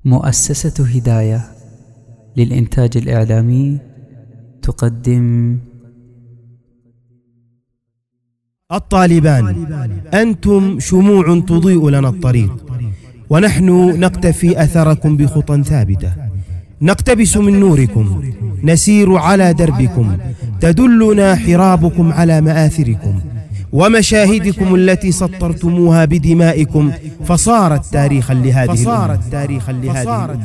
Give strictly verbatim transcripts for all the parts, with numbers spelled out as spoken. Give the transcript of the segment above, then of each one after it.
مؤسسة هداية للإنتاج الإعلامي تقدم الطالبان. أنتم شموع تضيء لنا الطريق، ونحن نقتفي أثركم بخطى ثابتة، نقتبس من نوركم، نسير على دربكم، تدلنا حرابكم على مآثركم ومشاهدكم التي سطرتموها بدمائكم، فصارت تاريخا لهذه فصارت تاريخا لهذه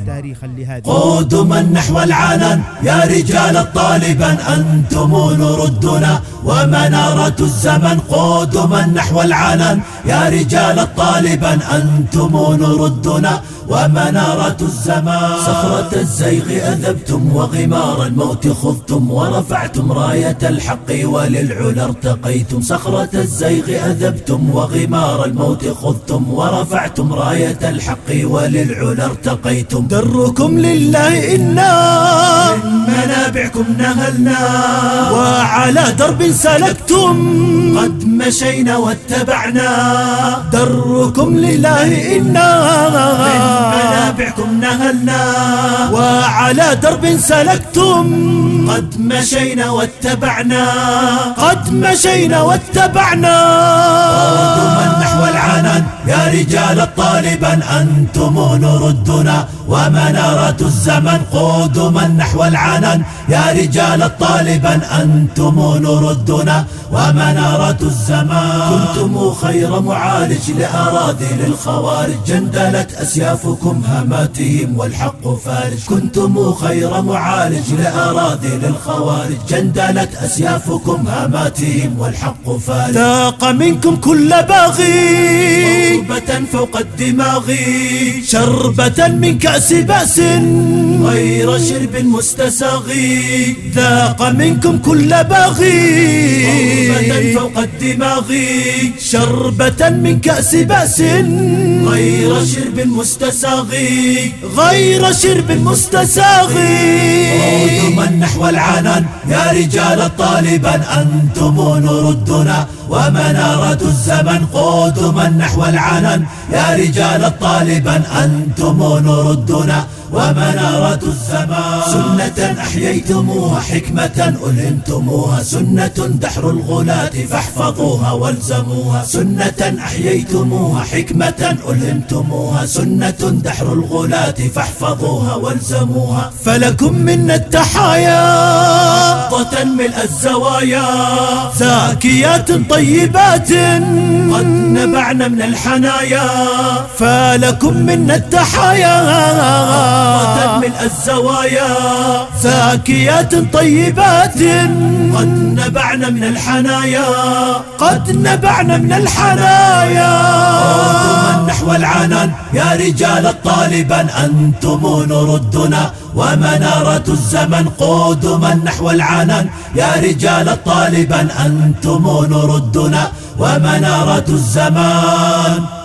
قدما نحو العنان يا رجال الطالبان، أنتم نردنا ومنارة الزمن. قدما نحو العنان يا رجال الطالبان، أنتم نردنا ومنارة الزمان. صخرة الزيغ أذبتم وغمار الموت خضتم، ورفعتم راية الحق وللعلا ارتقيتم. صخرة الزيغ أذبتم وغمار الموت خضتم، ورفعتم راية الحق وللعلا ارتقيتم. دركم لله إنا من منابعكم نهلنا، وعلى درب سلكتم قد مشينا واتبعنا. دركم لله إنا من منابعكم نهلنا، وعلى درب سلكتم قد مشينا واتبعنا. قد مشينا واتبعنا. قدما نحو العنان يا رجال الطالبان، أنتم نردنا ومنارة الزمن. قدما نحو العنان يا رجال الطالبان، أنتم نردنا ومنارة الزمان. كنتم خير معالج لأراذل الخوارج، جندلت أسيافكم هاماتهم والحق فارج. كنتم خير معالج لأراذل الخوارج، جندلت أسيافكم هاماتهم والحق فارج. ذاق منكم كل باغي موهبة فوق الدماغ، شربة من كأس بأس غير شرب مستساغي. ذاق منكم كل باغي موهبة فوق الدماغ، شربة من كأس بأس غير شرب مستساغي. غير شرب مستساغي. قدما نحو العنان يا رجال الطالبان، أنتم نردنا ومنارة الزمن. قدما نحو العنان يا رجال الطالبان، أنتم نردنا ومنارة الزمان. سنة أحييتموها حكمة ألهمتموها، سنة دحر الغلاة فاحفظوها والزموها. سنة أحييتموها حكمة ألهمتموها، سنة دحر الغلاة فاحفظوها والزموها. فلكم منا التحايا ضة ملء الزوايا، زاكيات طيبات قد نبعنا من الحنايا. فلكم منا التحايا ملء الزوايا، زاكيات طيبات قد نبعنا من الحنايا. قد نبعنا من الحنايا. قدما نحو العنان يا رجال الطالبان، أنتم نردنا ومنارة الزمن. قدما نحو العنان يا رجال الطالبان، أنتم نردنا ومنارة الزمان.